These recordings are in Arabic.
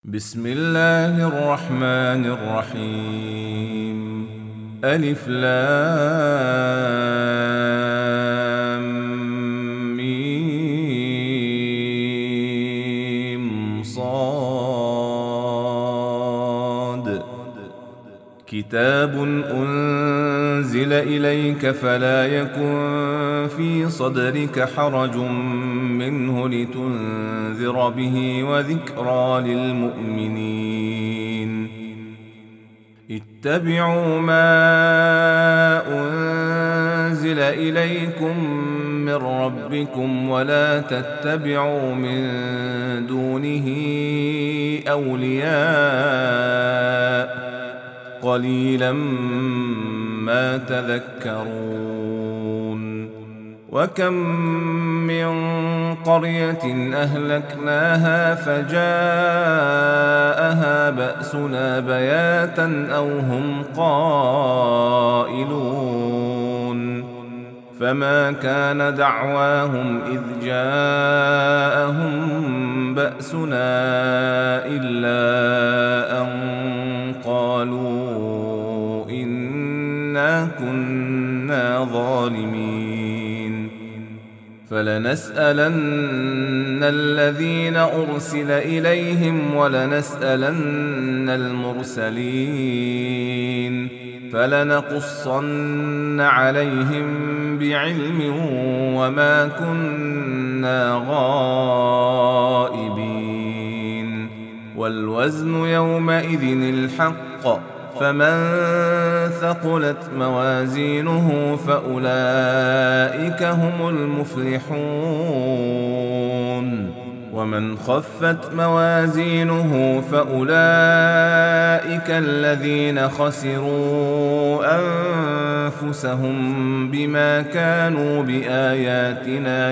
بسم الله الرحمن الرحيم. ألف لام ميم صاد. كتاب أنزل إليك فلا يكن في صدرك حرج منه لتنذر به وذكرى للمؤمنين. اتبعوا ما أنزل إليكم من ربكم ولا تتبعوا من دونه أولياء قليلا ما تذكرون. وكم من قرية أهلكناها فجاءها بأسنا بياتا أو هم قائلون. فما كان دعواهم إذ جاءهم بأسنا إلا أن قالوا إنا كنا ظالمين. فلنسألن الذين أرسل إليهم ولنسألن المرسلين فلنقصن عليهم بعلم وما كنا غائبين. والوزن يومئذ الحق فمن ثقلت موازينه فأولئك هم المفلحون. ومن خفت موازينه فأولئك الذين خسروا أنفسهم بما كانوا بآياتنا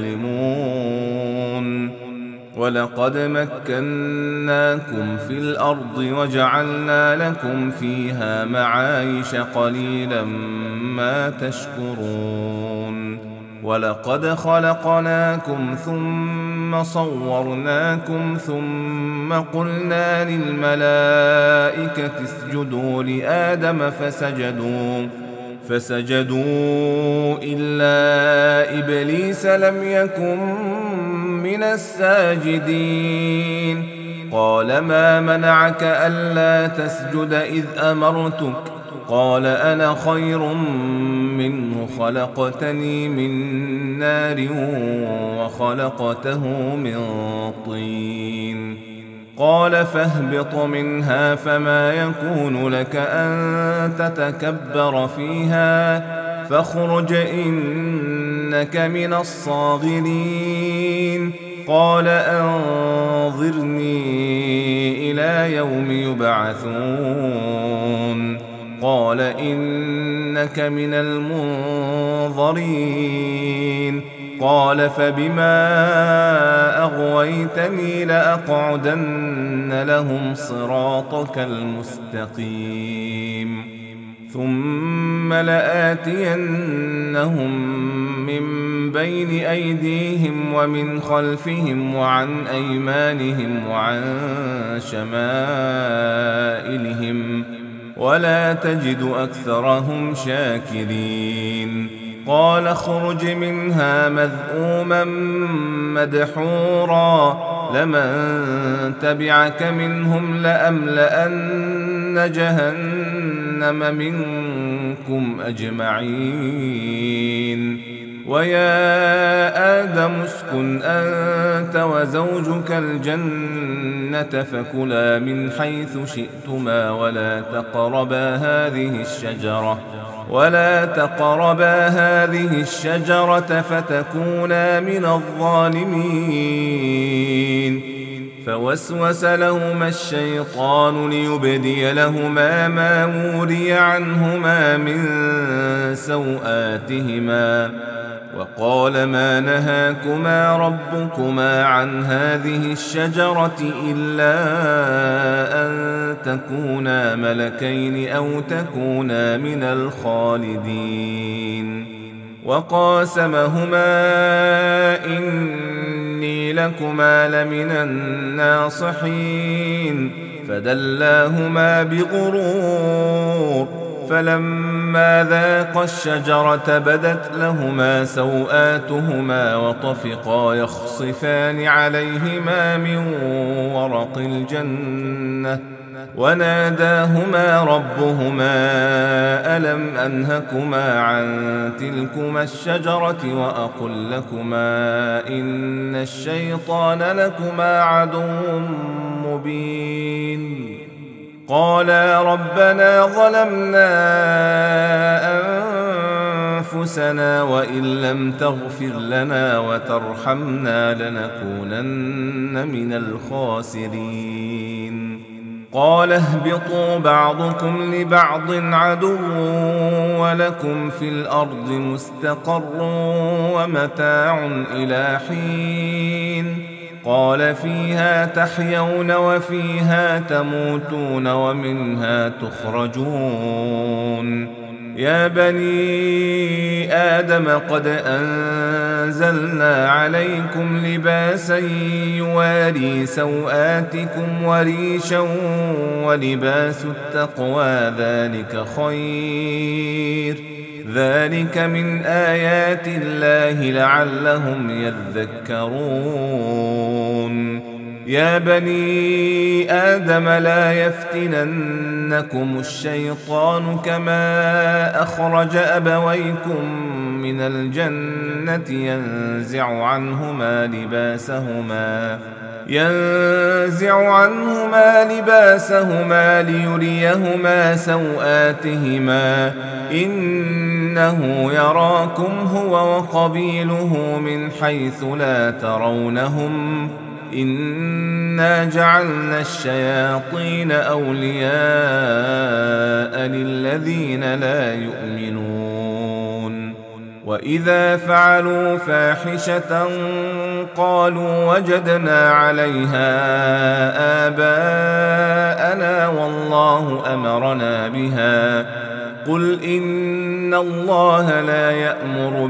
يظلمون. ولقد مكناكم في الأرض وجعلنا لكم فيها معايش قليلا ما تشكرون. ولقد خلقناكم ثم صورناكم ثم قلنا للملائكة اسجدوا لآدم فسجدوا إلا إبليس لم يكن من الساجدين. قال ما منعك ألا تسجد إذ أمرتك؟ قال أنا خير منه خلقتني من نار وخلقته من طين. قال فاهبط منها فما يكون لك أن تتكبر فيها فاخرج إنك من الصاغرين. قال أنظرني إلى يوم يبعثون. قال إنك من المنظرين. قال فبما أغويتني لأقعدن لهم صراطك المستقيم ثم لآتينهم من بين أيديهم ومن خلفهم وعن أيمانهم وعن شمائلهم ولا تجد أكثرهم شاكرين. قال اخرج منها مذءوما مدحورا لمن تبعك منهم لأملأن جهنم منكم أجمعين. ويا آدم اسكن أنت وزوجك الجنة فكلا من حيث شئتما ولا تقربا هذه الشجرة فتكونا من الظالمين. فوسوس لهما الشيطان ليبدي لهما ما وري عنهما من سوآتهما وقال ما نهاكما ربكما عن هذه الشجرة إلا أن تكونا ملكين أو تكونا من الخالدين. وقاسمهما إني إني لكما لمن الناصحين فدلاهما بغرور فلما ذاقا الشجرة بدت لهما سوآتهما وطفقا يخصفان عليهما من ورق الجنة وناداهما ربهما ألم أنهكما عن تلكما الشجرة وأقل لكما إن الشيطان لكما عدو مبين قالا ربنا ظلمنا أنفسنا وإن لم تغفر لنا وترحمنا لنكونن من الخاسرين قال اهبطوا بعضكم لبعض عدو ولكم في الأرض مستقر ومتاع إلى حين قال فيها تحيون وفيها تموتون ومنها تخرجون يا بني آدم قد أنزلنا عليكم لباسا يواري سوآتكم وريشا ولباس التقوى ذلك خير ذلك من آيات الله لعلهم يذكرون يا بني آدم لا يفتننكم الشيطان كما أخرج أبويكم من الجنة ينزع عنهما لباسهما ليريهما سوآتهما إنه يراكم هو وقبيله من حيث لا ترونهم إنا جعلنا الشياطين أولياء للذين لا يؤمنون وإذا فعلوا فاحشة قالوا وجدنا عليها آباءنا والله أمرنا بها قل إن الله لا يأمر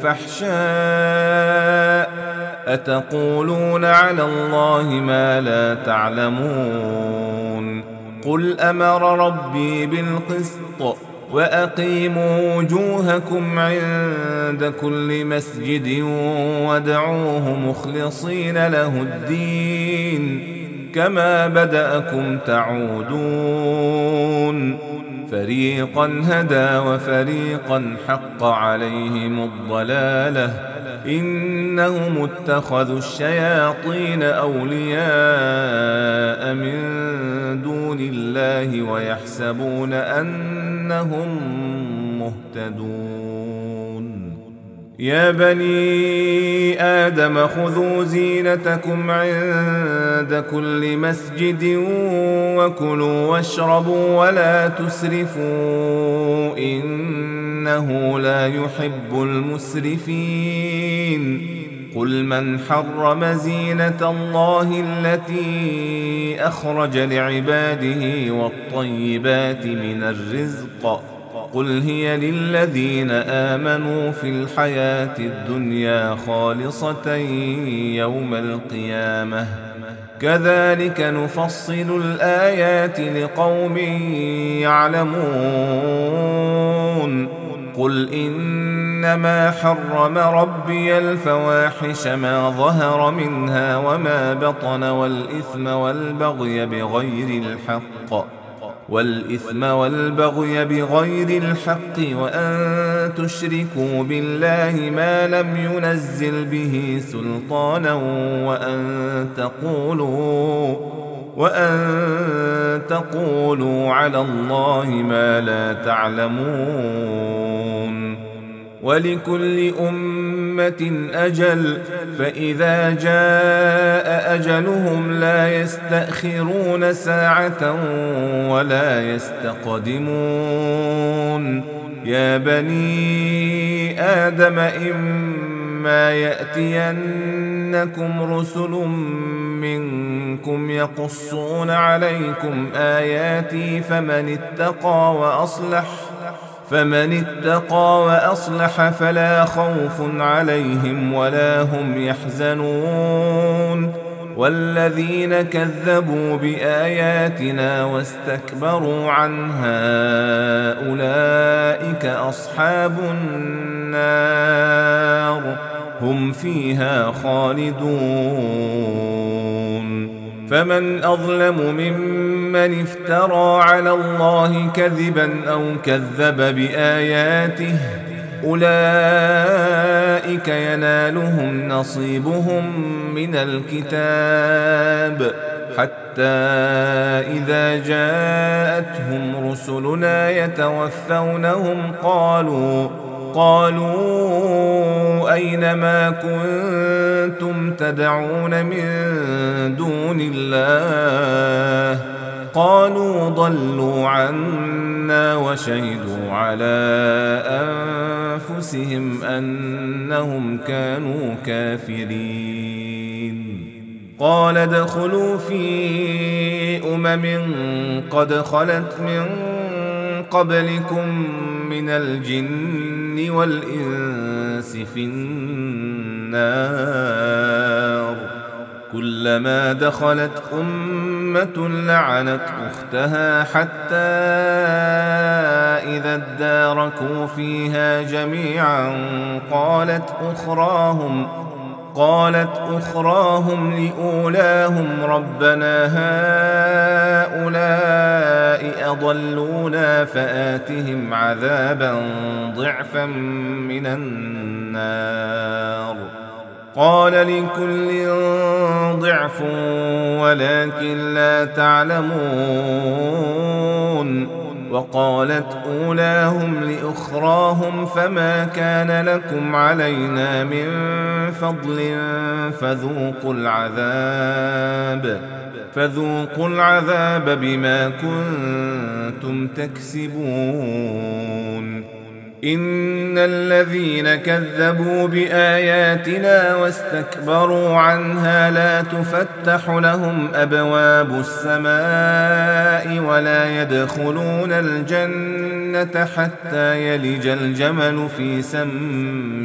بالفحشاء أتقولون على الله ما لا تعلمون قل أمر ربي بالقسط وأقيموا وجوهكم عند كل مسجد وادعوه مخلصين له الدين كما بدأكم تعودون فريقا هدى وفريقا حق عليهم الضلالة إنهم اتخذوا الشياطين أولياء من دون الله ويحسبون أنهم مهتدون يا بني آدم خذوا زينتكم عند كل مسجد وكلوا واشربوا ولا تسرفوا إنه لا يحب المسرفين قل من حرم زينة الله التي أخرج لعباده والطيبات من الرزق قل هي للذين آمنوا في الحياة الدنيا خالصة يوم القيامة كذلك نفصل الآيات لقوم يعلمون قل إنما حرم ربي الفواحش ما ظهر منها وما بطن والإثم والبغي بغير الحق وأن تشركوا بالله ما لم ينزل به سلطانا وأن تقولوا على الله ما لا تعلمون ولكل أمة أجل فإذا جاء أجلهم لا يستأخرون ساعة ولا يستقدمون يا بني آدم إما يأتينكم رسل منكم يقصون عليكم آياتي فمن فمن اتقى وأصلح فلا خوف عليهم ولا هم يحزنون والذين كذبوا بآياتنا واستكبروا عنها أولئك أصحاب النار هم فيها خالدون فمن أظلم ممن افترى على الله كذبا أو كذب بآياته أولئك ينالهم نصيبهم من الكتاب حتى إذا جاءتهم رسلنا يتوفونهم قالوا أين ما كنتم تدعون من دون الله قالوا ضلوا عنا وشهدوا على أنفسهم أنهم كانوا كافرين قال ادخلوا في قد خلت من قبلكم من الجن والإنس في النار كلما دخلت أمة لعنت أختها حتى إذا اداركوا فيها جميعا قالت أخراهم لأولاهم ربنا هؤلاء أضلونا فآتهم عذابا ضعفا من النار قال لكل ضعف ولكن لا تعلمون وقالت أولاهم لأخراهم فما كان لكم علينا من فضل فذوقوا العذاب بما كنتم تكسبون إن الذين كذبوا بآياتنا واستكبروا عنها لا تفتح لهم أبواب السماء ولا يدخلون الجنة حتى يلج الجمل في سم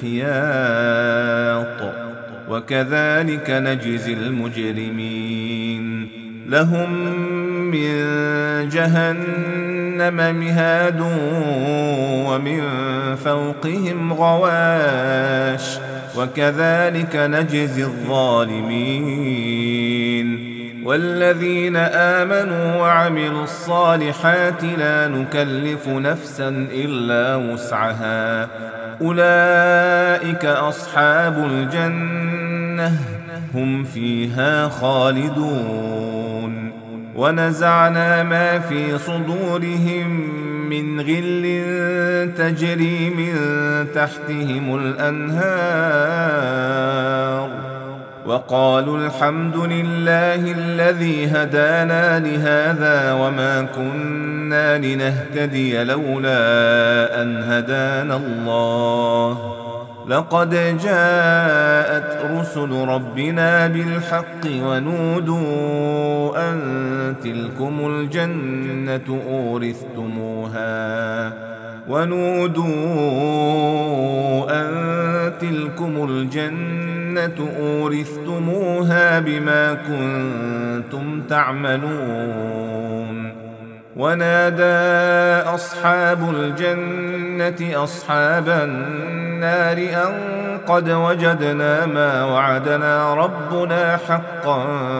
الخياط وكذلك نجزي المجرمين لهم من جهنم مهاد ومن فوقهم غواش وكذلك نجزي الظالمين والذين آمنوا وعملوا الصالحات لا نكلف نفسا إلا وسعها أولئك أصحاب الجنة هم فيها خالدون ونزعنا ما في صدورهم من غل تجري من تحتهم الأنهار وقالوا الحمد لله الذي هدانا لهذا وما كنا لنهتدي لولا أن هدانا الله لقد جاءت رسل ربنا بالحق ونودوا أن تلكم الجنة أورثتموها بما كنتم تعملون ونادى أصحاب الجنة أصحاب النار أن قد وجدنا ما وعدنا ربنا حقا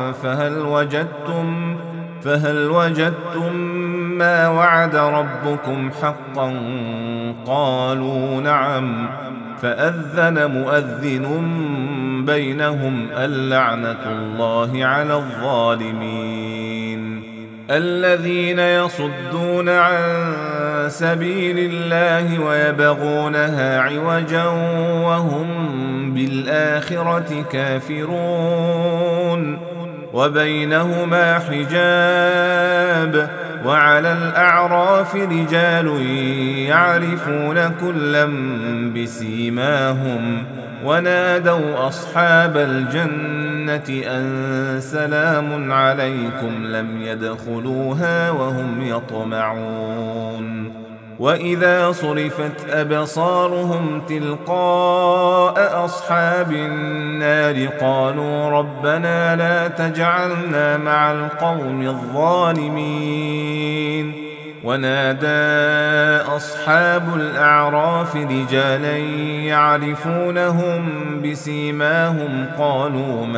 فهل وجدتم ما وعد ربكم حقا قالوا نعم فأذن مؤذن بينهم اللعنة الله على الظالمين الذين يصدون عن سبيل الله ويبغونها عوجا وهم بالآخرة كافرون وبينهما حجاب وعلى الأعراف رجال يعرفون كلا بسيماهم ونادوا أصحاب الجنة أن سلام عليكم لم يدخلوها وهم يطمعون وإذا صرفت أبصارهم تلقاء أصحاب النار قالوا ربنا لا تجعلنا مع القوم الظالمين. ونادى أصحاب الأعراف رجالا يعرفونهم بسيماهم قالوا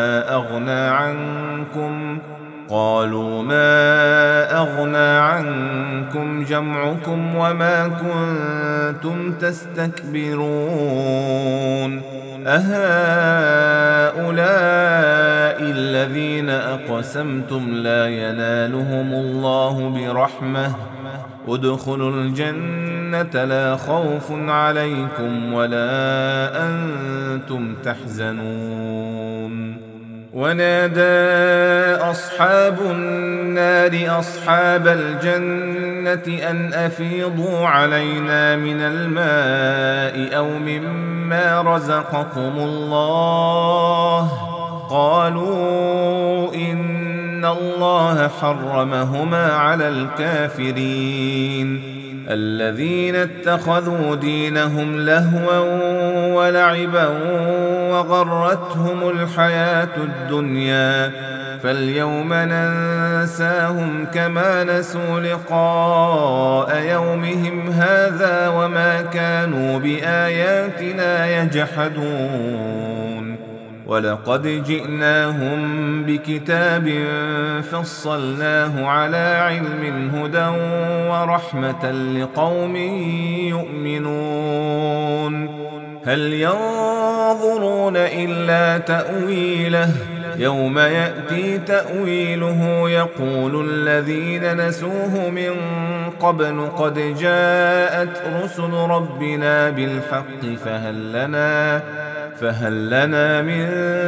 ما أغنى عنكم جمعكم وما كنتم تستكبرون أهؤلاء الذين أقسمتم لا ينالهم الله برحمة ادخلوا الجنة لا خوف عليكم ولا أنتم تحزنون. ونادى أصحاب النار أصحاب الجنة أن أفيضوا علينا من الماء أو مما رزقكم الله قالوا إن الله حرمهما على الكافرين الذين اتخذوا دينهم لهوا ولعبا وغرتهم الحياة الدنيا فاليوم ننساهم كما نسوا لقاء يومهم هذا وما كانوا بآياتنا يجحدون. ولقد جئناهم بكتاب فصلناه على علم هدى ورحمة لقوم يؤمنون. هل ينظرون إلا تأويله يوم يأتي تأويله يقول الذين نسوه من قبل قد جاءت رسل ربنا بالحق فهل لنا من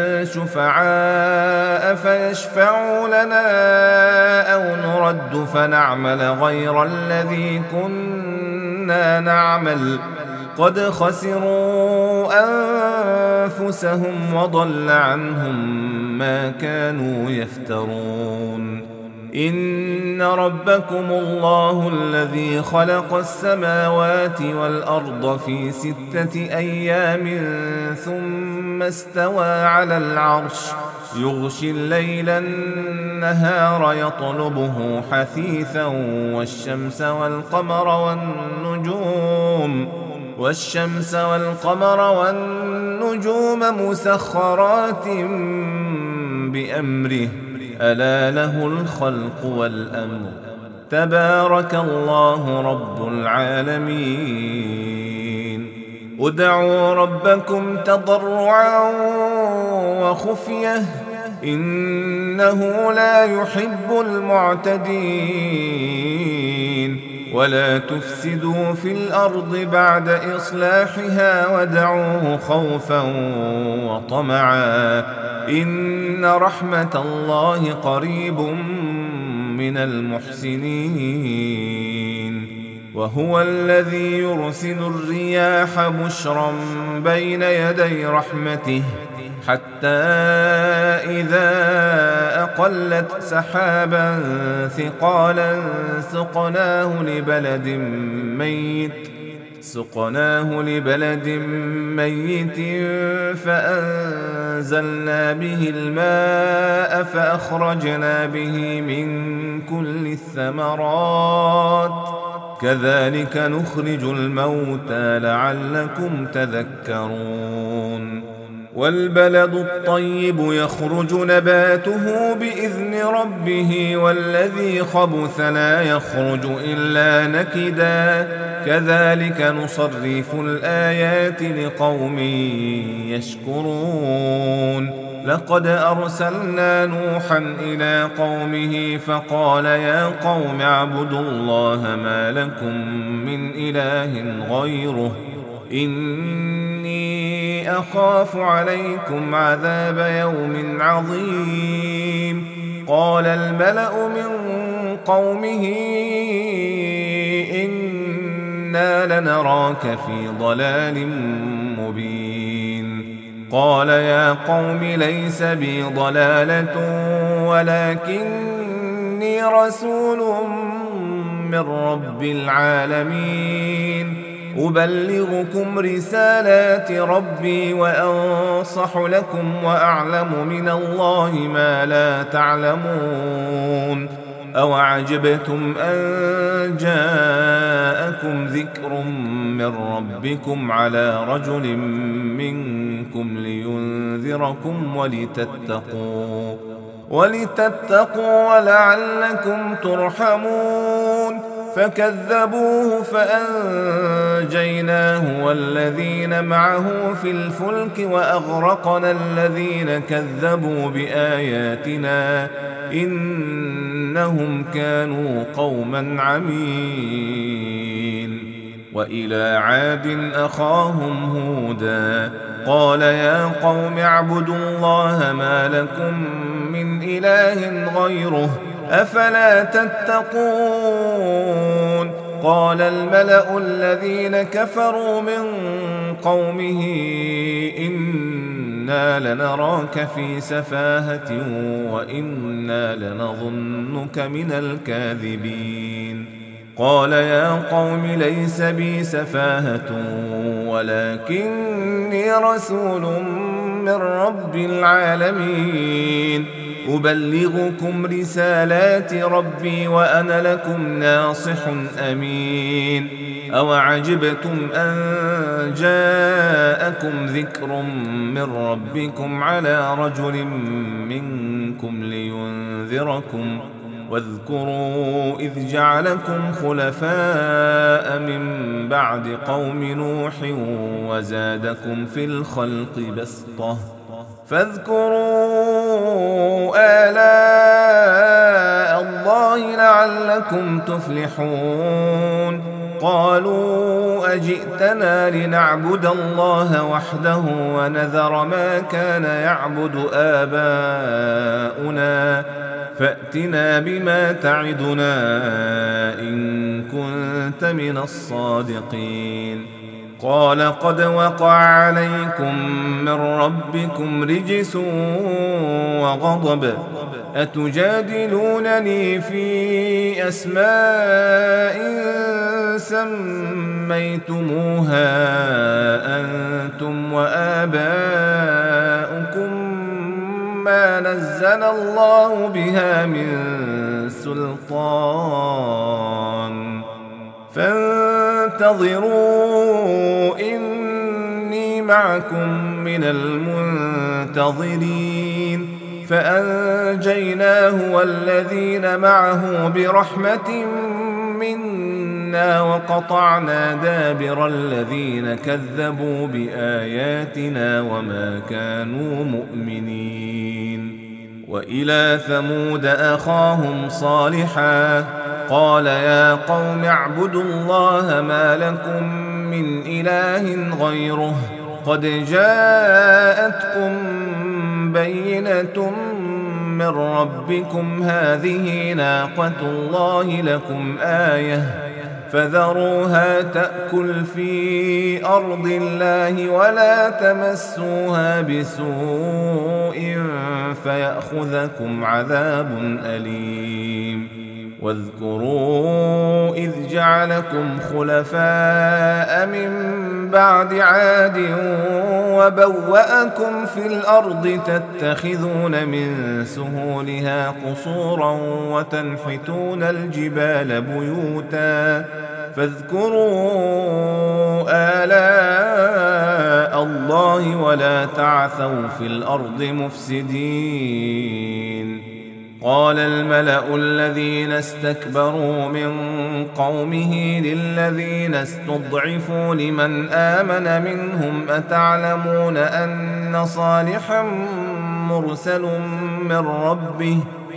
شفعاء فيشفعوا لنا أو نرد فنعمل غير الذي كنا نعمل قد خسروا أنفسهم وضل عنهم ما كانوا يفترون. إن ربكم الله الذي خلق السماوات والأرض في 6 أيام ثم استوى على العرش يغشي الليل النهار يطلبه حثيثا والشمس والقمر والنجوم مسخرات بأمره ألا له الخلق والأمر تبارك الله رب العالمين. ادعوا ربكم تضرعا وخفية إنه لا يحب المعتدين. ولا تفسدوا في الأرض بعد إصلاحها وادعوه خوفا وطمعا إن رحمة الله قريب من المحسنين. وهو الذي يرسل الرياح بشرا بين يدي رحمته حتى إذا أقلت سحابا ثقالا سقناه لبلد ميت فأنزلنا به الماء فأخرجنا به من كل الثمرات كذلك نخرج الموتى لعلكم تذكرون. والبلد الطيب يخرج نباته بإذن ربه والذي خبث لا يخرج إلا نكدا كذلك نصرف الآيات لقوم يشكرون. لقد أرسلنا نوحا إلى قومه فقال يا قوم اعبدوا الله ما لكم من إله غيره إني أخاف عليكم عذاب يوم عظيم. قال الملأ من قومه إنا لنراك في ضلال مبين. قال يا قوم ليس بي ضلالة ولكني رسول من رب العالمين أبلغكم رسالات ربي وأنصح لكم وأعلم من الله ما لا تعلمون أوعجبتم أن جاءكم ذكر من ربكم على رجل منكم لينذركم ولتتقوا ولعلكم ترحمون فكذبوه فأنجيناه والذين معه في الفلك وأغرقنا الذين كذبوا بآياتنا إنهم كانوا قوما عمين وإلى عاد أخاهم هودا قال يا قوم اعبدوا الله ما لكم من إله غيره أفلا تتقون قال الملأ الذين كفروا من قومه إنا لنراك في سفاهة وإنا لنظنك من الكاذبين قال يا قوم ليس بي سفاهة ولكني رسول من رب العالمين أبلغكم رسالات ربي وأنا لكم ناصح أمين أوعجبتم أن جاءكم ذكر من ربكم على رجل منكم لينذركم واذكروا إذ جعلكم خلفاء من بعد قوم نوح وزادكم في الخلق بسطة فاذكروا آلاء الله لعلكم تفلحون قالوا أجئتنا لنعبد الله وحده ونذر ما كان يعبد آباؤنا فأتنا بما تعدنا إن كنت من الصادقين قال قد وقع عليكم من ربكم رجس وغضب أتجادلونني في أسماء سميتموها أنتم وآباؤكم ما نزل الله بها من سلطان فانتظروا إني معكم من المنتظرين فأنجيناه والذين معه برحمة منا وقطعنا دابر الذين كذبوا بآياتنا وما كانوا مؤمنين وإلى ثمود أخاهم صالحا قال يا قوم اعبدوا الله ما لكم من إله غيره قد جاءتكم بينة من ربكم هذه ناقة الله لكم آية فذروها تأكل في أرض الله ولا تمسوها بسوء فيأخذكم عذاب أليم واذكروا إذ جعلكم خلفاء من بعد عاد وبوأكم في الأرض تتخذون من سهولها قصورا وتنحتون الجبال بيوتا فاذكروا آلاء الله ولا تعثوا في الأرض مفسدين قال الملأ الذين استكبروا من قومه للذين استضعفوا لمن آمن منهم أتعلمون أن صالحا مرسل من ربه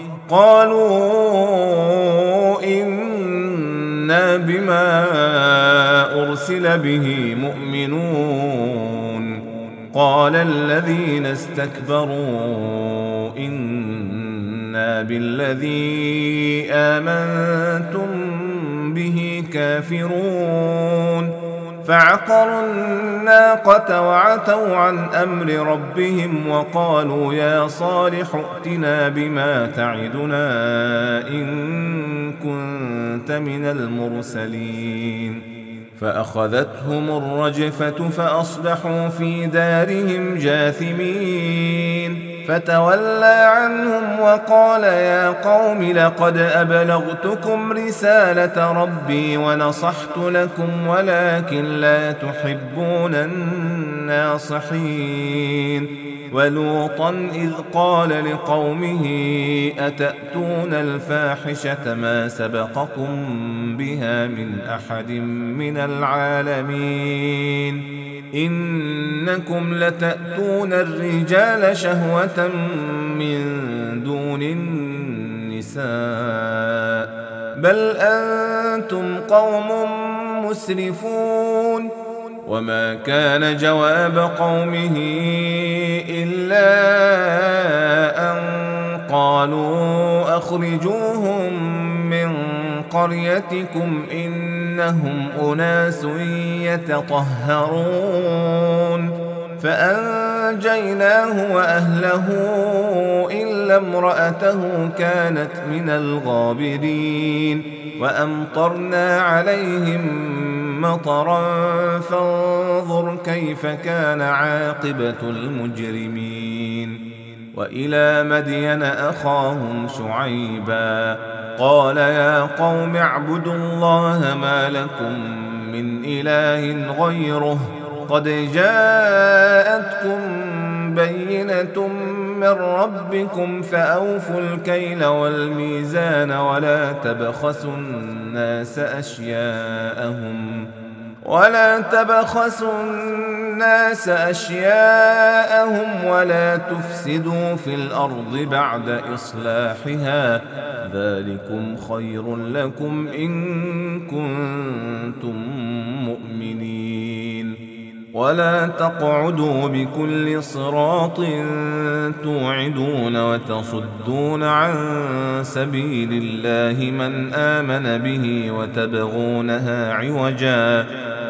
قالوا إنا بما أرسل به مؤمنون قال الذين استكبروا إنا بالذي آمنتم به كافرون فعقروا الناقة وعتوا عن أمر ربهم وقالوا يا صالح ائتنا بما تعدنا إن كنت من المرسلين فأخذتهم الرجفة فأصبحوا في دارهم جاثمين فتولى عنهم وقال يا قوم لقد أبلغتكم رسالة ربي ونصحت لكم ولكن لا تحبون الناصحين ولوطا إذ قال لقومه أتأتون الفاحشة ما سبقكم بها من أحد من العالمين إنكم لتأتون الرجال شهوة من دون النساء بل أنتم قوم مسرفون وما كان جواب قومه إلا أن قالوا أخرجوهم من قريتكم إنهم أناس يتطهرون فأنجيناه وأهله إلا امرأته كانت من الغابرين وأمطرنا عليهم مطرا فانظر كيف كان عاقبة المجرمين وإلى مدين أخاهم شعيبا قال يا قوم اعبدوا الله ما لكم من إله غيره قد جاءتكم بينة من ربكم فأوفوا الكيل والميزان ولا تبخسوا الناس أشياءهم ولا تفسدوا في الأرض بعد إصلاحها ذلكم خير لكم إن كنتم مؤمنين ولا تقعدوا بكل صراط توعدون وتصدون عن سبيل الله من آمن به وتبغونها عوجا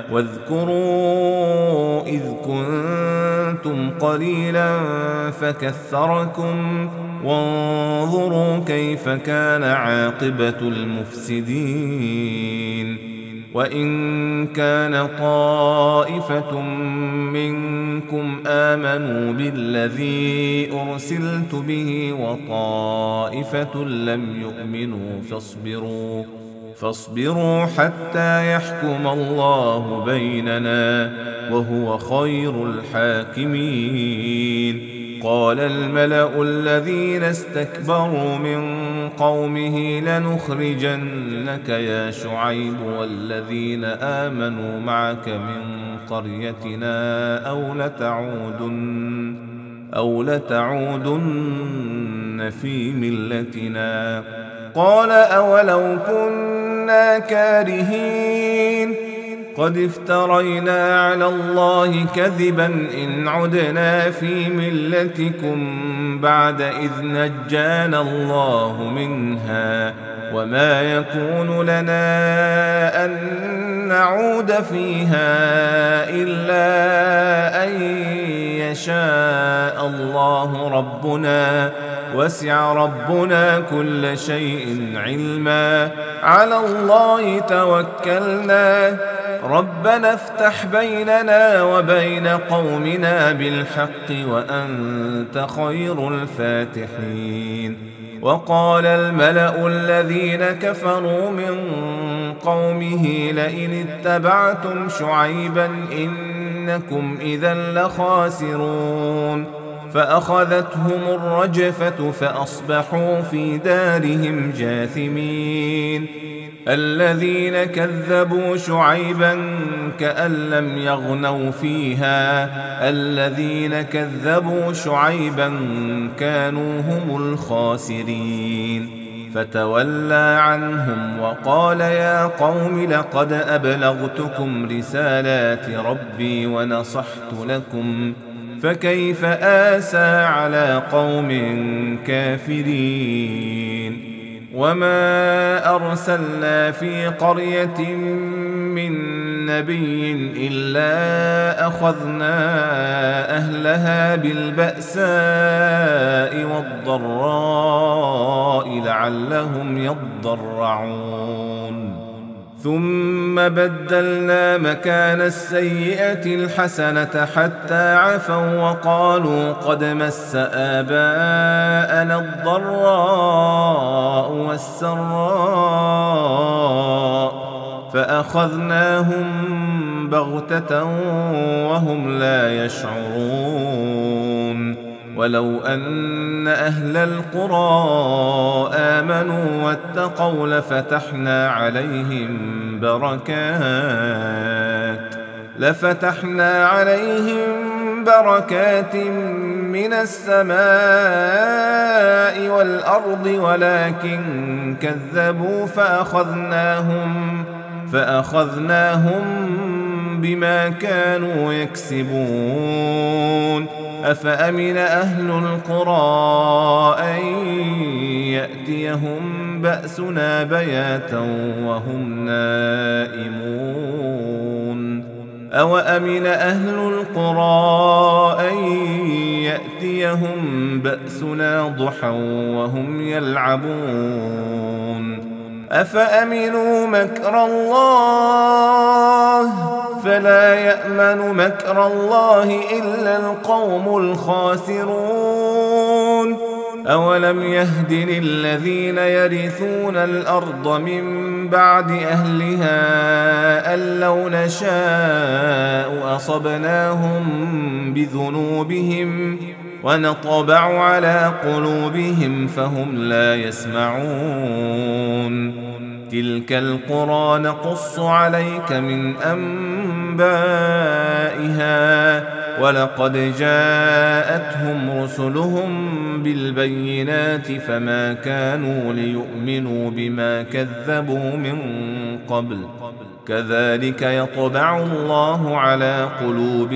واذكروا إذ كنتم قليلا فكثركم وانظروا كيف كان عاقبة المفسدين وإن كان طائفة منكم آمنوا بالذي أرسلت به وطائفة لم يؤمنوا فاصبروا حتى يحكم الله بيننا وهو خير الحاكمين قال الملأ الذين استكبروا من قومه لنخرجنك يا شعيب والذين آمنوا معك من قريتنا أو لتعودن في ملتنا قال أولو كنا كارهين قد افترينا على الله كذبا إن عدنا في ملتكم بعد إذ نجانا الله منها وما يكون لنا أن نعود فيها إلا أن يشاء الله ربنا وسع ربنا كل شيء علما على الله توكلنا ربنا افتح بيننا وبين قومنا بالحق وأنت خير الفاتحين وقال الملأ الذين كفروا من قومه لئن اتبعتم شعيبا إنكم إذا لخاسرون فأخذتهم الرجفة فأصبحوا في دارهم جاثمين الذين كذبوا شعيبا كأن لم يغنوا فيها الذين كذبوا شعيبا كانوا هم الخاسرين فتولى عنهم وقال يا قوم لقد أبلغتكم رسالات ربي ونصحت لكم فكيف آسى على قوم كافرين وما أرسلنا في قرية من نبي إلا أخذنا أهلها بالبأساء والضراء لعلهم يضرعون ثم بدلنا مكان السيئة الحسنة حتى عفوا وقالوا قد مس آباءنا الضراء والسراء فأخذناهم بغتة وهم لا يشعرون ولو أن أهل القرى آمنوا واتقوا لفتحنا عليهم بركات من السماء والأرض ولكن كذبوا فأخذناهم بما كانوا يكسبون أفأمن أهل القرى أن يأتيهم بأسنا بياتا وهم نائمون أوأمن أهل القرى أن يأتيهم بأسنا ضحى وهم يلعبون أفأمنوا مكر الله فلا يأمن مكر الله إلا القوم الخاسرون أولم يهد للذين يرثون الأرض من بعد أهلها أن لو نشاء أصبناهم بذنوبهم ونطبع على قلوبهم فهم لا يسمعون تلك القرى نقص عليك من أنبائها ولقد جاءتهم رسلهم بالبينات فما كانوا ليؤمنوا بما كذبوا من قبل كذلك يطبع الله على قلوب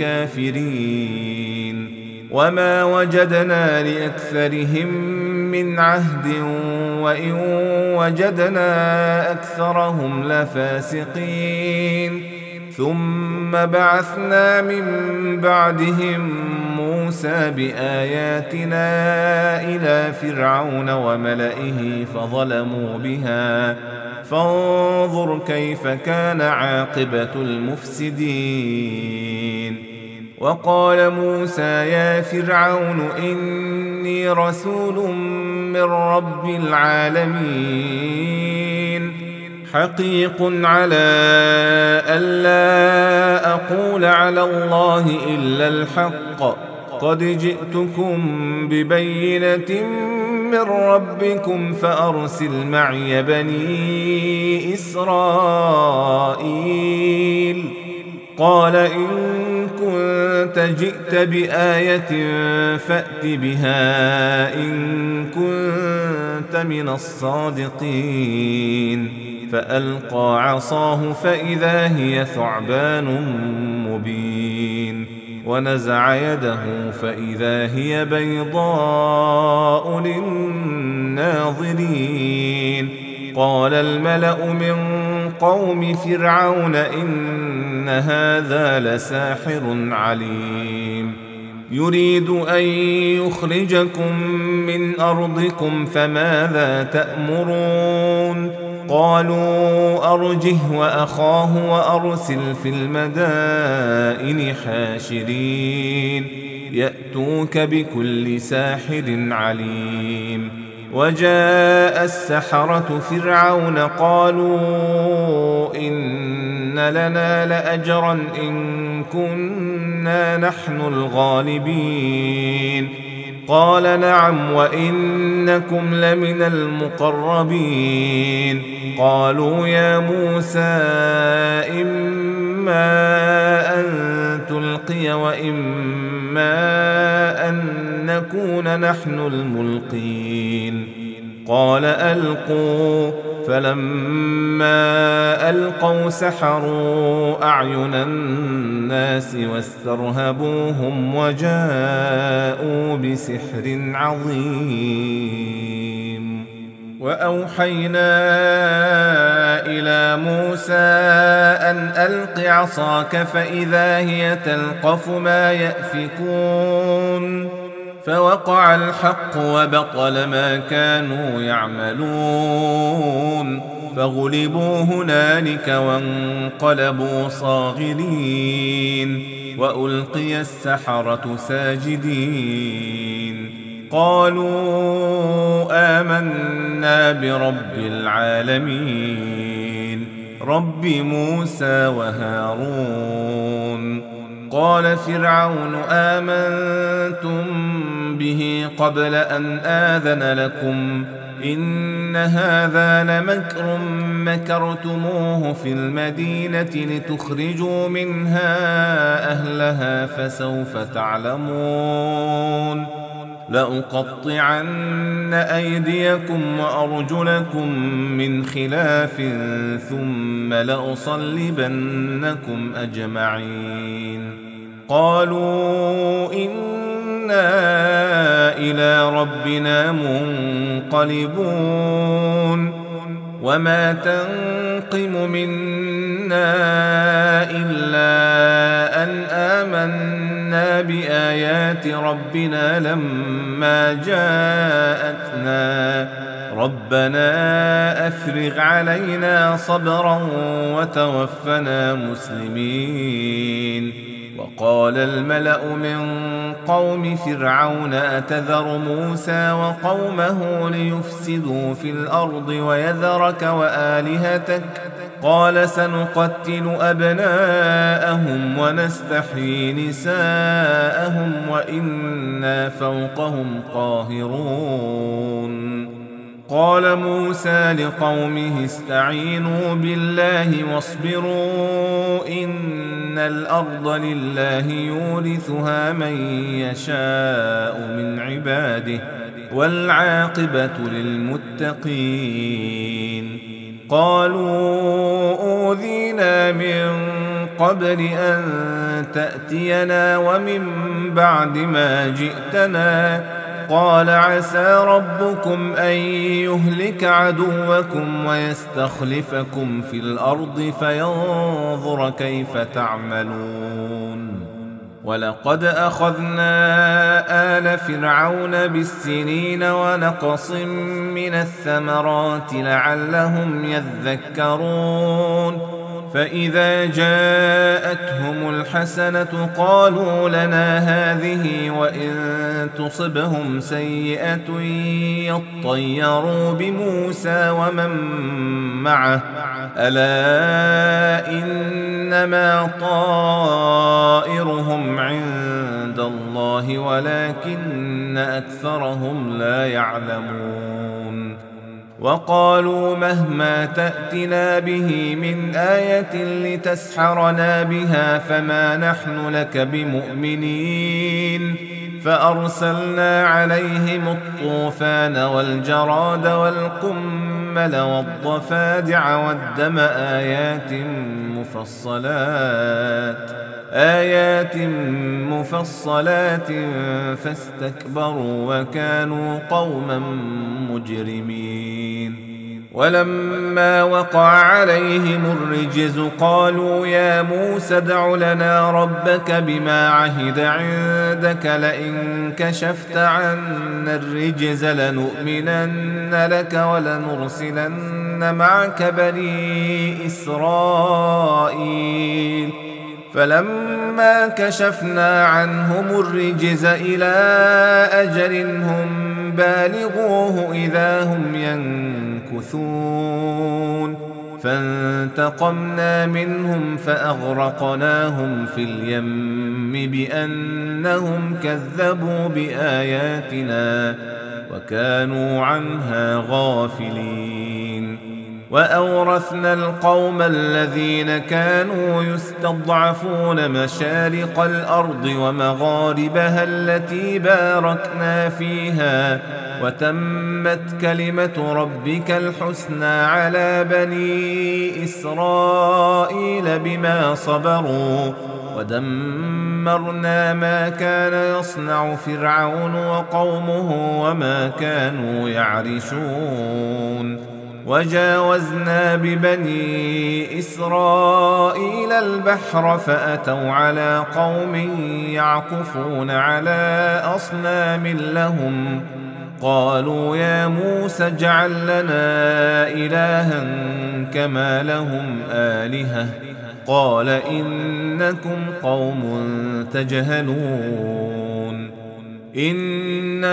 الكافرين وما وجدنا لأكثرهم من عهد وإن وجدنا أكثرهم لفاسقين ثم بعثنا من بعدهم موسى بآياتنا إلى فرعون وملئه فظلموا بها فانظر كيف كان عاقبة المفسدين وقال موسى يا فرعون إني رسول من رب العالمين حقيق على ألا أقول على الله إلا الحق قد جئتكم ببينة من ربكم فأرسل معي بني إسرائيل قال إن كنت جئت بآية فأت بها إن كنت من الصادقين فألقى عصاه فإذا هي ثعبان مبين ونزع يده فإذا هي بيضاء للناظرين قال الملأ من قوم فرعون إن هذا لساحر عليم يريد أن يخرجكم من أرضكم فماذا تأمرون قالوا أرجه وأخاه وأرسل في المدائن حاشرين يأتوك بكل ساحر عليم وجاء السحرة فرعون قالوا إن لنا لأجرا إن كنا نحن الغالبين قال نعم وإنكم لمن المقربين قالوا يا موسى إما أن تلقي وإما أن نكون نحن الملقين قال ألقوا فلما ألقوا سحروا أعين الناس واسترهبوهم وجاءوا بسحر عظيم وأوحينا إلى موسى أن ألق عصاك فإذا هي تلقف ما يأفكون فوقع الحق وبطل ما كانوا يعملون فغلبوا هنالك وانقلبوا صاغرين وألقي السحرة ساجدين قالوا آمنا برب العالمين رب موسى وهارون قال فرعون آمنتم به قبل أن آذن لكم إن هذا لمكر مكرتموه في المدينة لتخرجوا منها أهلها فسوف تعلمون لأقطعن أيديكم وأرجلكم من خلاف ثم لأصلبنكم أجمعين قالوا إنا إلى ربنا منقلبون وما تنقم منا إلا أن آمنا بآيات ربنا لما جاءتنا ربنا أفرغ علينا صبرا وتوفنا مسلمين وقال الملأ من قوم فرعون أتذر موسى وقومه ليفسدوا في الأرض ويذرك وآلهتك قال سنقتل أبناءهم ونستحيي نساءهم وإنا فوقهم قاهرون قال موسى لقومه استعينوا بالله واصبروا إن الأرض لله يورثها من يشاء من عباده والعاقبة للمتقين قالوا أوذينا من قبل أن تأتينا ومن بعد ما جئتنا قال عسى ربكم أن يهلك عدوكم ويستخلفكم في الأرض فينظر كيف تعملون ولقد أخذنا آل فرعون بالسنين ونقص من الثمرات لعلهم يذكرون فإذا جاءتهم الحسنة قالوا لنا هذه وإن تصبهم سيئة يطيروا بموسى ومن معه ألا إنما طائرهم عند الله ولكن أكثرهم لا يعلمون وقالوا مهما تأتنا به من آية لتسحرنا بها فما نحن لك بمؤمنين فأرسلنا عليهم الطوفان والجراد والقمل والضفادع والدم آيات مفصلات فاستكبروا وكانوا قوما مجرمين ولما وقع عليهم الرجز قالوا يا موسى ادع لنا ربك بما عهد عندك لئن كشفت عنا الرجز لنؤمنن لك ولنرسلن معك بني إسرائيل فلما كشفنا عنهم الرجز إلى أجل هم بالغوه إذا هم ينكثون فانتقمنا منهم فأغرقناهم في اليم بأنهم كذبوا بآياتنا وكانوا عنها غافلين وأورثنا القوم الذين كانوا يستضعفون مشارق الأرض ومغاربها التي باركنا فيها وتمت كلمة ربك الحسنى على بني إسرائيل بما صبروا ودمرنا ما كان يصنع فرعون وقومه وما كانوا يعرشون وجاوزنا ببني إسرائيل البحر فأتوا على قوم يعكفون على أصنام لهم قالوا يا موسى اجعل لنا إلها كما لهم آلهة قال إنكم قوم تجهلون إن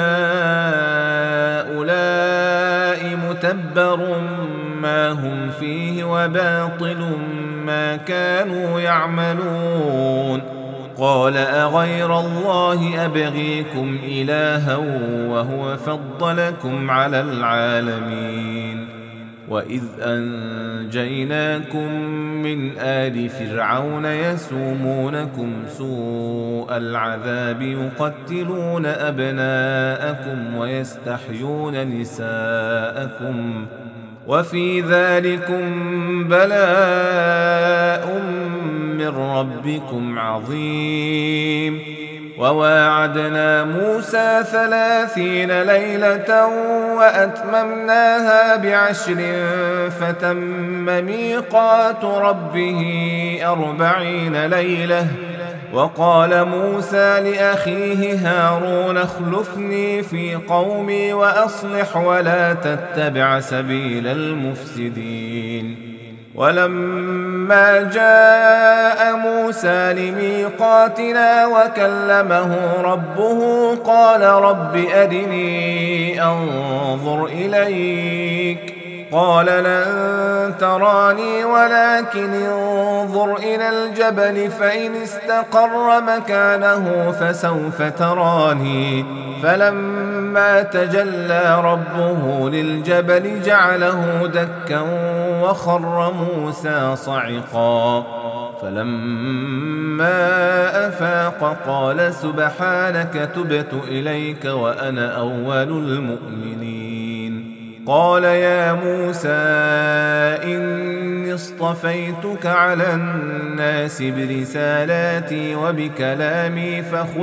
هؤلاء متبر ما هم فيه وباطل ما كانوا يعملون قال أغير الله أبغيكم إلها وهو فضلكم على العالمين وإذ أنجيناكم من آل فرعون يسومونكم سوء العذاب يقتلون أبناءكم ويستحيون نساءكم وفي ذلكم بلاء من ربكم عظيم وواعدنا موسى 30 ليلة وأتممناها ب10 فتم ميقات ربه 40 ليلة وقال موسى لأخيه هارون اخلفني في قومي وأصلح ولا تتبع سبيل المفسدين ولما جاء موسى لميقاتنا وكلمه ربه قال رب أرني أنظر إليك قال لن تراني ولكن انظر إلى الجبل فإن استقر مكانه فسوف تراني فلما تجلى ربه للجبل جعله دكا وخر موسى صعقا فلما أفاق قال سبحانك تبت إليك وأنا أول المؤمنين قال يا موسى إني اصطفيتك على الناس برسالاتي وبكلامي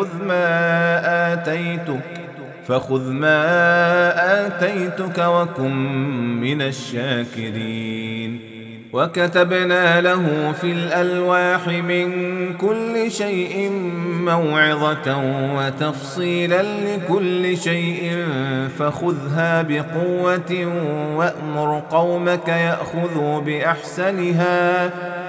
فخذ ما آتيتك وكن من الشاكرين وكتبنا له في الألواح من كل شيء موعظة وتفصيلا لكل شيء فخذها بقوة وأمر قومك يأخذوا بأحسنها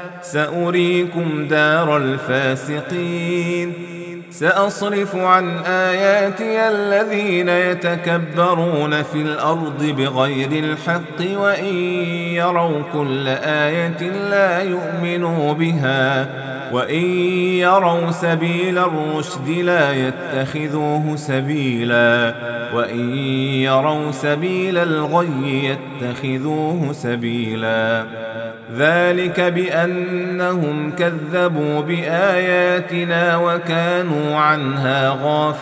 سأريكم دار الفاسقين سأصرف عن آياتي الذين يتكبرون في الأرض بغير الحق وإن يروا كل آية لا يؤمنوا بها وإن يروا سبيل الرشد لا يتخذوه سبيلا وإن يروا سبيل الغي يتخذوه سبيلا ذلك بأنهم كذبوا بآياتنا وكانوا عنها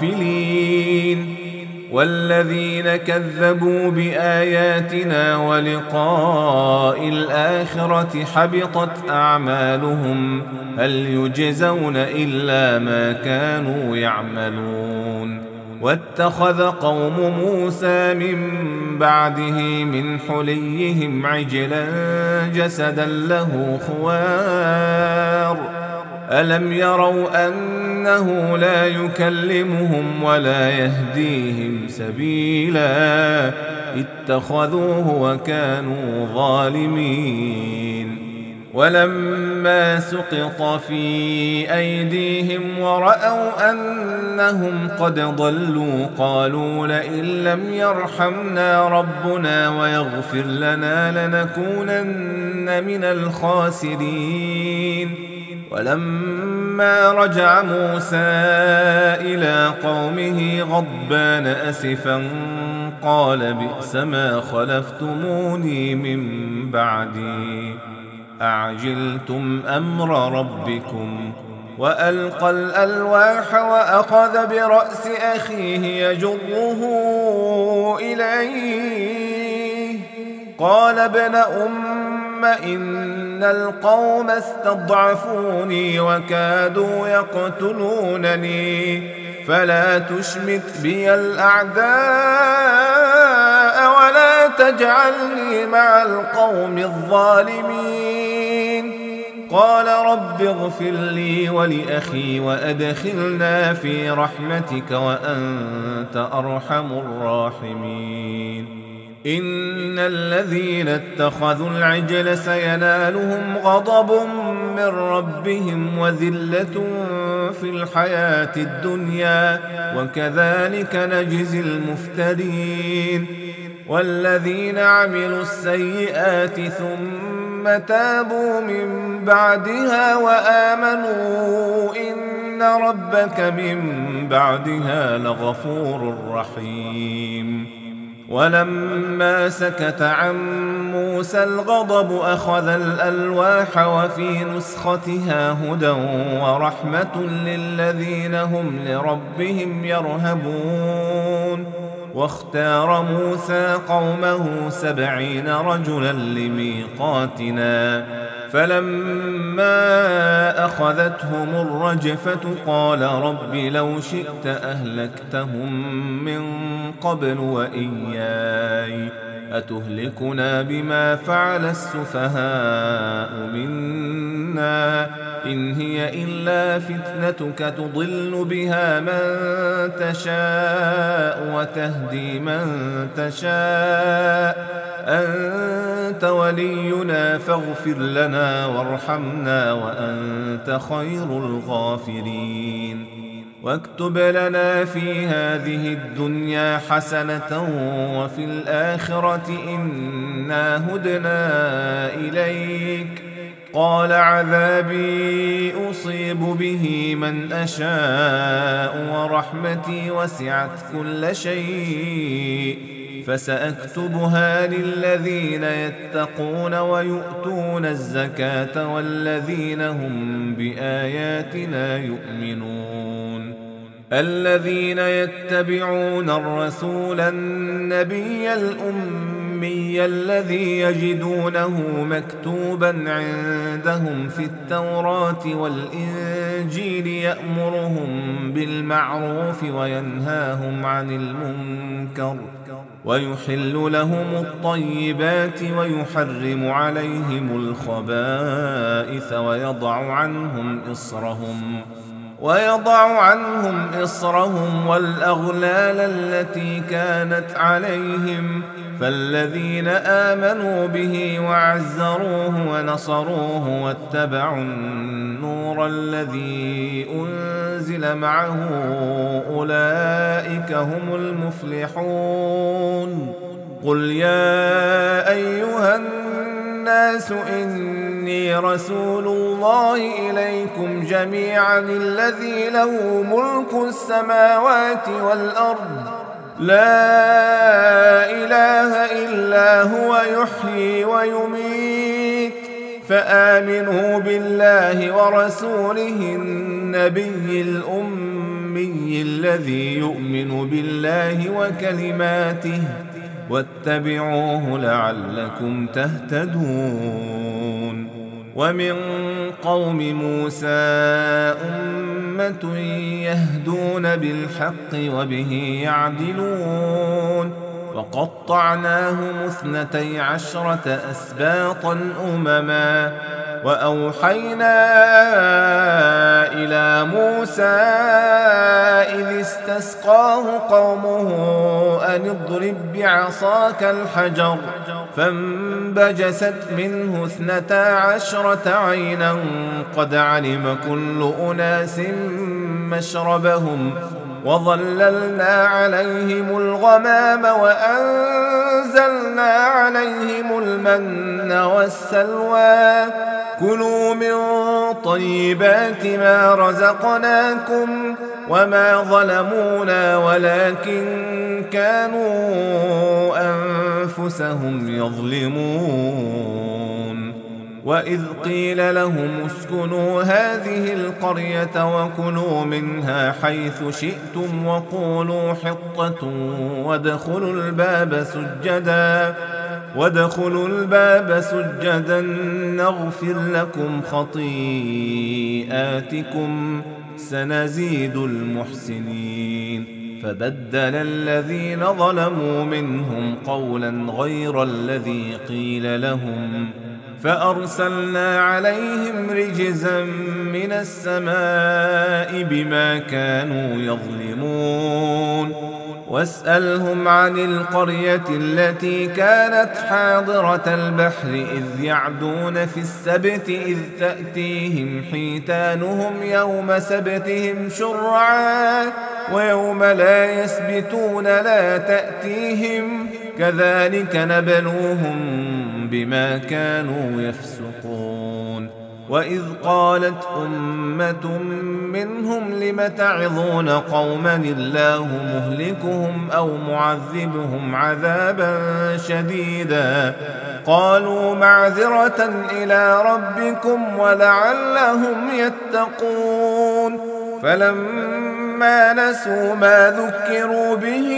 غافلين والذين كذبوا بآياتنا ولقاء الآخرة حبطت أعمالهم هل يجزون إلا ما كانوا يعملون واتخذ قوم موسى من بعده من حليهم عجلا جسدا له خوار ألم يروا أنه لا يكلمهم ولا يهديهم سبيلا اتخذوه وكانوا ظالمين ولما سقط في أيديهم ورأوا أنهم قد ضلوا قالوا لئن لم يرحمنا ربنا ويغفر لنا لنكونن من الخاسرين ولما رجع موسى إلى قومه غضبان أسفا قال بئس ما خلفتموني من بعدي أعجلتم أمر ربكم وألقى الألواح وأخذ برأس أخيه يجره إليه قال ابن إن القوم استضعفوني وكادوا يقتلونني فلا تشمت بي الأعداء ولا تجعلني مع القوم الظالمين. قال رب اغفر لي ولأخي وأدخلنا في رحمتك وأنت أرحم الراحمين. إن الذين اتخذوا العجل سينالهم غضب من ربهم وذلة في الحياة الدنيا وكذلك نجزي المفترين. والذين عملوا السيئات ثم تابوا من بعدها وآمنوا إن ربك من بعدها لغفور رحيم. ولما سكت عن موسى الغضب أخذ الألواح وفي نسختها هدى ورحمة للذين هم لربهم يرهبون. واختار موسى قومه 70 رجلا لميقاتنا، فلما أخذتهم الرجفة قال رب لو شئت أهلكتهم من قبل وإياي أتهلكنا بما فعل السفهاء منا إن هي إلا فتنتك تضل بها من تشاء وتهدي من تشاء أنت ولينا فاغفر لنا وارحمنا وأنت خير الغافرين. واكتب لنا في هذه الدنيا حسنة وفي الآخرة إنا هدنا إليك. قال عذابي أصيب به من أشاء ورحمتي وسعت كل شيء فسأكتبها للذين يتقون ويؤتون الزكاة والذين هم بآياتنا يؤمنون. الذين يتبعون الرسول النبي الأمي الذي يجدونه مكتوبا عندهم في التوراة والإنجيل يأمرهم بالمعروف وينهاهم عن المنكر ويحل لهم الطيبات ويحرم عليهم الخبائث ويضع عنهم إصرهم والأغلال التي كانت عليهم. فالذين آمنوا به وعزروه ونصروه واتبعوا النور الذي أنزل معه أولئك هم المفلحون. قل يا أيها الناس إني رسول الله إليكم جميعا الذي له ملك السماوات والأرض لا إله إلا هو يحيي ويميت فآمنوا بالله ورسوله النبي الأمي الذي يؤمن بالله وكلماته واتبعوه لعلكم تهتدون. ومن قوم موسى أمة يهدون بالحق وبه يعدلون. وقطعناهم 12 أسباطا أمما وأوحينا إلى موسى إذ استسقاه قومه أن اضرب بعصاك الحجر فانبجست منه 12 عينا قد علم كل أناس مشربهم وظللنا عليهم الغمام وأنزلنا عليهم المن والسلوى كلوا من طيبات ما رزقناكم وما ظلمونا ولكن كانوا أنفسهم يظلمون. وإذ قيل لهم اسكنوا هذه القرية وكلوا منها حيث شئتم وقولوا حطة وادخلوا الباب سجدا نغفر لكم خطيئاتكم سنزيد المحسنين. فبدل الذين ظلموا منهم قولا غير الذي قيل لهم فأرسلنا عليهم رجزا من السماء بما كانوا يظلمون واسألهم عن القرية التي كانت حاضرة البحر إذ يعدون في السبت إذ تأتيهم حيتانهم يوم سبتهم شرعا ويوم لا يسبتون لا تأتيهم كذلك نبلوهم بما كانوا يفسقون وإذ قالت أمة منهم لم تعظون قوما الله مهلكهم أو معذبهم عذابا شديدا قالوا معذرة إلى ربكم ولعلهم يتقون فلما نسوا ما ذكروا به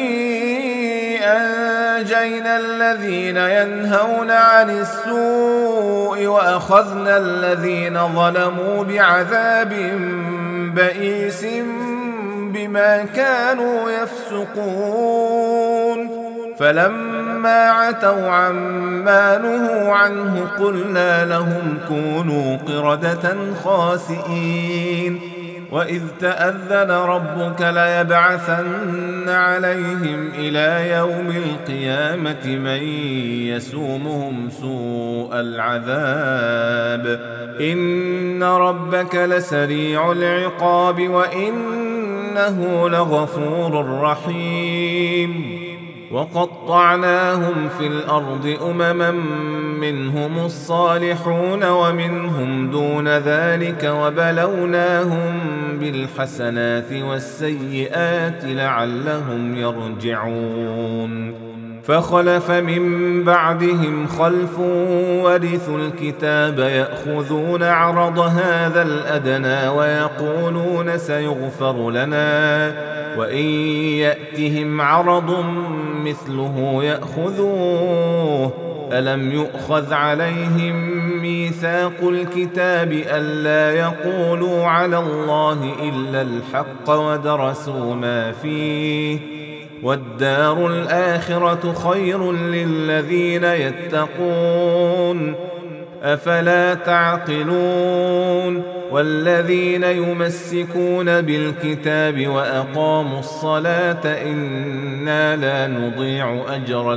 أنجينا الذين ينهون عن السوء وأخذنا الذين ظلموا بعذاب بئيس بما كانوا يفسقون فلما عتوا عما نهوا عنه قلنا لهم كونوا قردة خاسئين وإذ تأذن ربك ليبعثن عليهم إلى يوم القيامة من يسومهم سوء العذاب إن ربك لسريع العقاب وإنه لغفور رحيم وقطعناهم في الأرض أمما منهم الصالحون ومنهم دون ذلك وبلوناهم بالحسنات والسيئات لعلهم يرجعون فخلف من بعدهم خلف ورثوا الكتاب يأخذون عرض هذا الأدنى ويقولون سيغفر لنا وإن يأتهم عرض مثله يأخذوه ألم يؤخذ عليهم ميثاق الكتاب ألا يقولوا على الله إلا الحق ودرسوا ما فيه والدار الآخرة خير للذين يتقون أفلا تعقلون والذين يمسكون بالكتاب وأقاموا الصلاة إنا لا نضيع أجر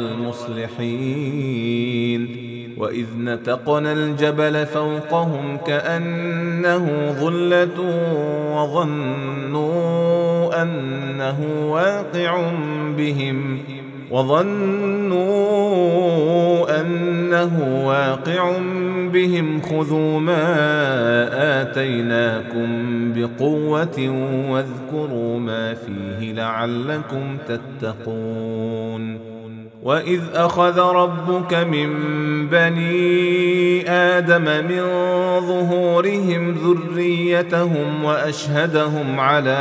المصلحين وإذ نتقنا الجبل فوقهم كأنه ظلة وظنوا أنه واقع بهم خذوا ما آتيناكم بقوة واذكروا ما فيه لعلكم تتقون وإذ أخذ ربك من بني آدم من ظهورهم ذريتهم وأشهدهم على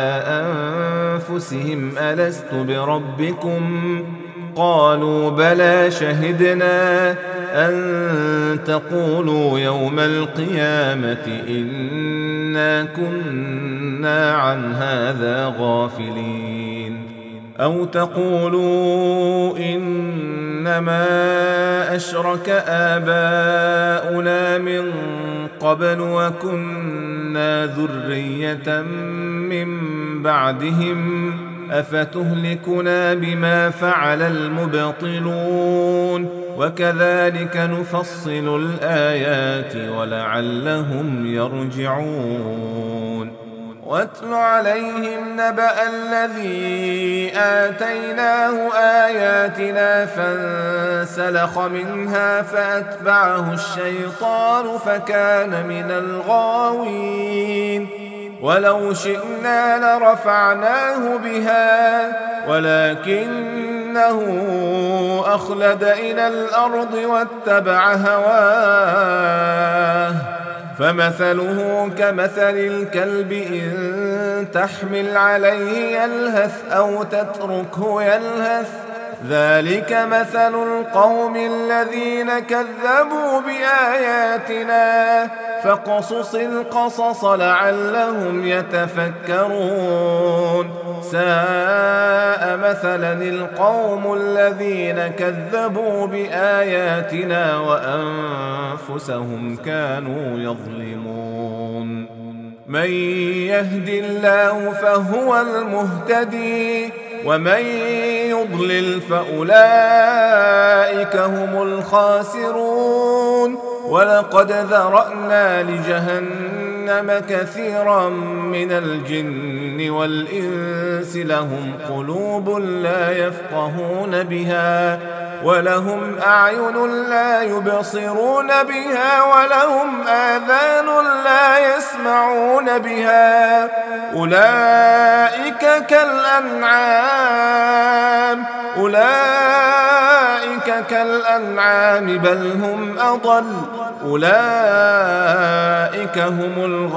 أنفسهم ألست بربكم قالوا بلى شهدنا أن تقولوا يوم القيامة إنا كنا عن هذا غافلين أو تقولوا إنما أشرك آباؤنا من قبل وكنا ذرية من بعدهم أفتهلكنا بما فعل المبطلون وكذلك نفصل الآيات ولعلهم يرجعون واتل عليهم نبأ الذي آتيناه آياتنا فانسلخ منها فأتبعه الشيطان فكان من الغاوين ولو شئنا لرفعناه بها ولكنه أخلد إلى الأرض واتبع هواه فمثله كمثل الكلب إن تحمل عليه يلهث أو تتركه يلهث ذلك مثل القوم الذين كذبوا بآياتنا فاقصص القصص لعلهم يتفكرون ساء مثلا القوم الذين كذبوا بآياتنا وأنفسهم كانوا يظلمون. من يهد الله فهو المهتدي ومن يضلل فأولئك هم الخاسرون. ولقد ذرأنا لجهنم كثيرا من الجن والإنس لهم قلوب لا يفقهون بها ولهم أعين لا يبصرون بها ولهم آذان لا يسمعون بها أولئك كالأنعام بل هم أضل أولئك هم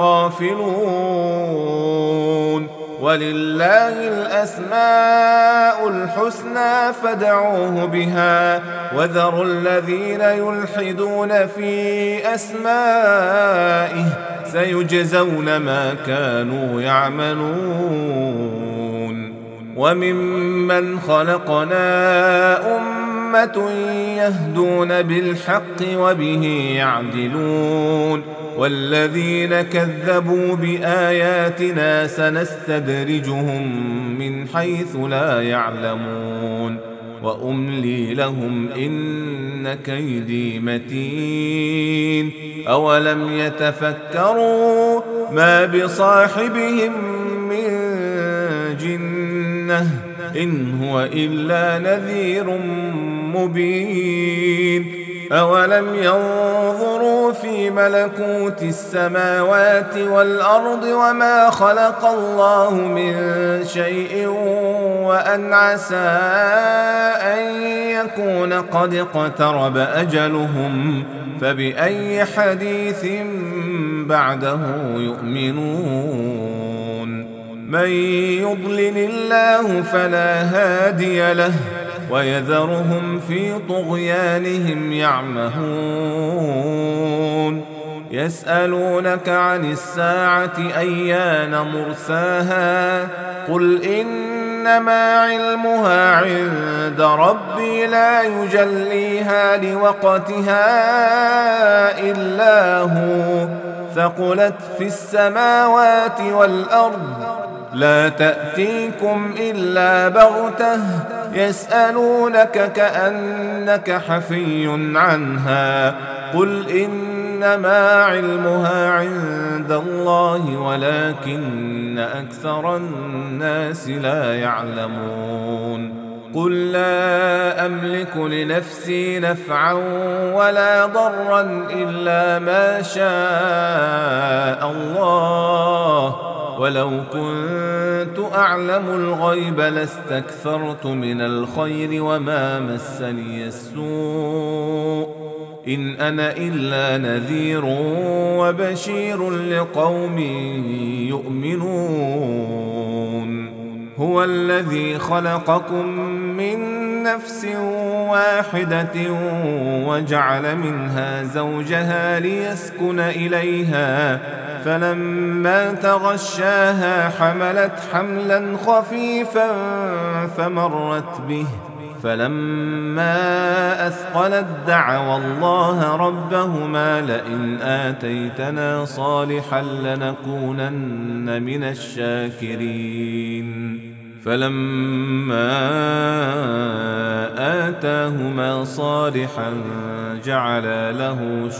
الغافلون. ولله الأسماء الحسنى فادعوه بها وذروا الذين يلحدون في أسمائه سيجزون ما كانوا يعملون. وممن خلقنا أمة يهدون بالحق وبه يعدلون والذين كذبوا بآياتنا سنستدرجهم من حيث لا يعلمون وأملي لهم إن كيدي متين. أولم يتفكروا ما بصاحبهم من جنة إن هو إلا نذير مبين. أولم ينظروا في ملكوت السماوات والأرض وما خلق الله من شيء وأن عسى أن يكون قد اقترب أجلهم فبأي حديث بعده يؤمنون. من يضلل الله فلا هادي له ويذرهم في طغيانهم يعمهون. يسألونك عن الساعة أيان مرساها قل إنما علمها عند ربي لا يجليها لوقتها إلا هو ثقلت في السماوات والأرض لا تأتيكم إلا بغتة يسألونك كأنك حفي عنها قل إنما علمها عند الله ولكن أكثر الناس لا يعلمون. قل لا أملك لنفسي نفعا ولا ضرا إلا ما شاء الله ولو كنت أعلم الغيب لاستكثرت من الخير وما مسني السوء إن أنا إلا نذير وبشير لقوم يؤمنون. هو الذي خلقكم من نفس واحدة وجعل منها زوجها ليسكن إليها فلما تغشاها حملت حملا خفيفا فمرت به فلما أثقلت دعوا الله ربهما لئن آتيتنا صالحا لنكونن من الشاكرين. فلما آتاهما صالحا جعلا له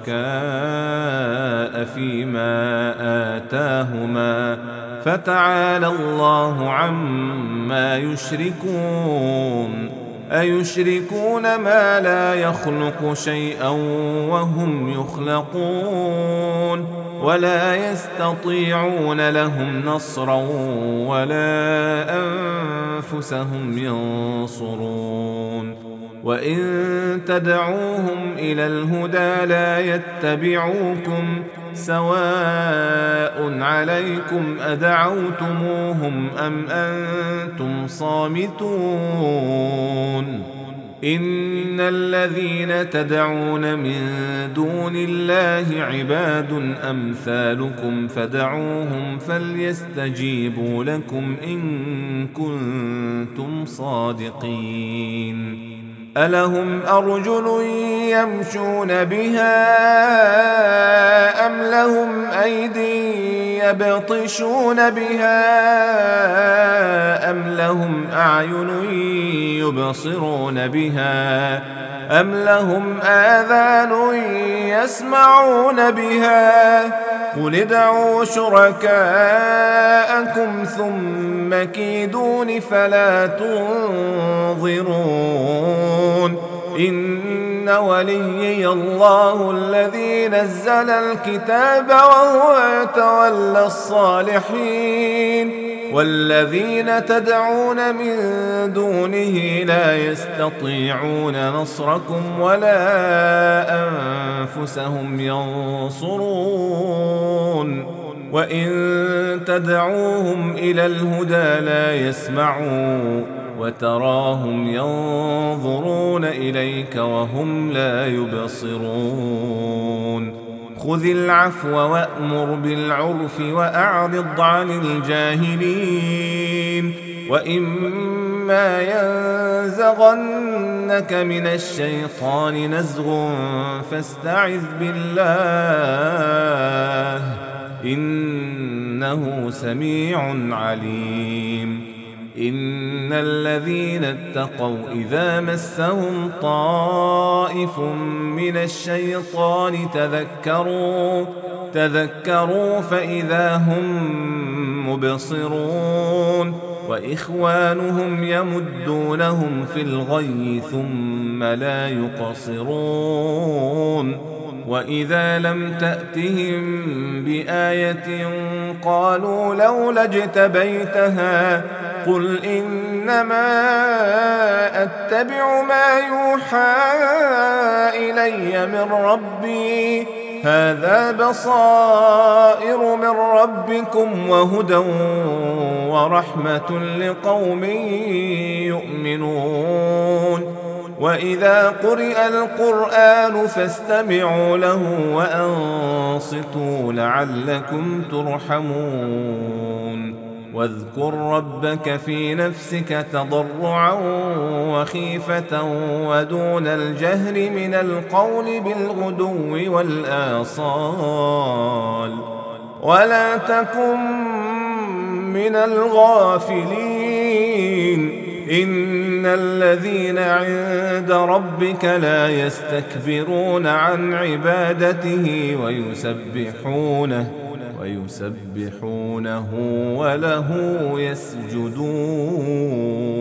شركاء فيما آتاهما فتعالى الله عما يشركون. أيشركون ما لا يخلق شيئا وهم يخلقون ولا يستطيعون لهم نصرا ولا أنفسهم ينصرون. وإن تدعوهم إلى الهدى لا يتبعوكم سواء عليكم أدعوتموهم أم أنتم صامتون. إن الذين تدعون من دون الله عباد أمثالكم فدعوهم فليستجيبوا لكم إن كنتم صادقين ألهم أرجل يمشون بها أم لهم أيدي يبطشون بها أم لهم أعين يبصرون بها أم لهم آذان يسمعون بها قل ادعوا شركاءكم ثم كيدون فلا تنظرون إن وليي الله الذي نزل الكتاب وهو يتولى الصالحين والذين تدعون من دونه لا يستطيعون نصركم ولا أنفسهم ينصرون وإن تدعوهم إلى الهدى لا يسمعون وتراهم ينظرون إليك وهم لا يبصرون خذ العفو وأمر بالعرف وأعرض عن الجاهلين وإما ينزغنك من الشيطان نزغ فاستعذ بالله إنه سميع عليم إن الذين اتقوا إذا مسهم طائف من الشيطان تذكروا فإذا هم مبصرون وإخوانهم يمدونهم في الغي ثم لا يقصرون وإذا لم تأتهم بآية قالوا لولا اجتبيتها قل إنما أتبع ما يوحى إلي من ربي هذا بصائر من ربكم وهدى ورحمة لقوم يؤمنون وإذا قرئ القرآن فاستمعوا له وأنصتوا لعلكم ترحمون واذكر ربك في نفسك تضرعا وخيفة ودون الجهر من القول بالغدو والآصال ولا تكن من الغافلين إن الذين عند ربك لا يستكبرون عن عبادته ويسبحونه وله يسجدون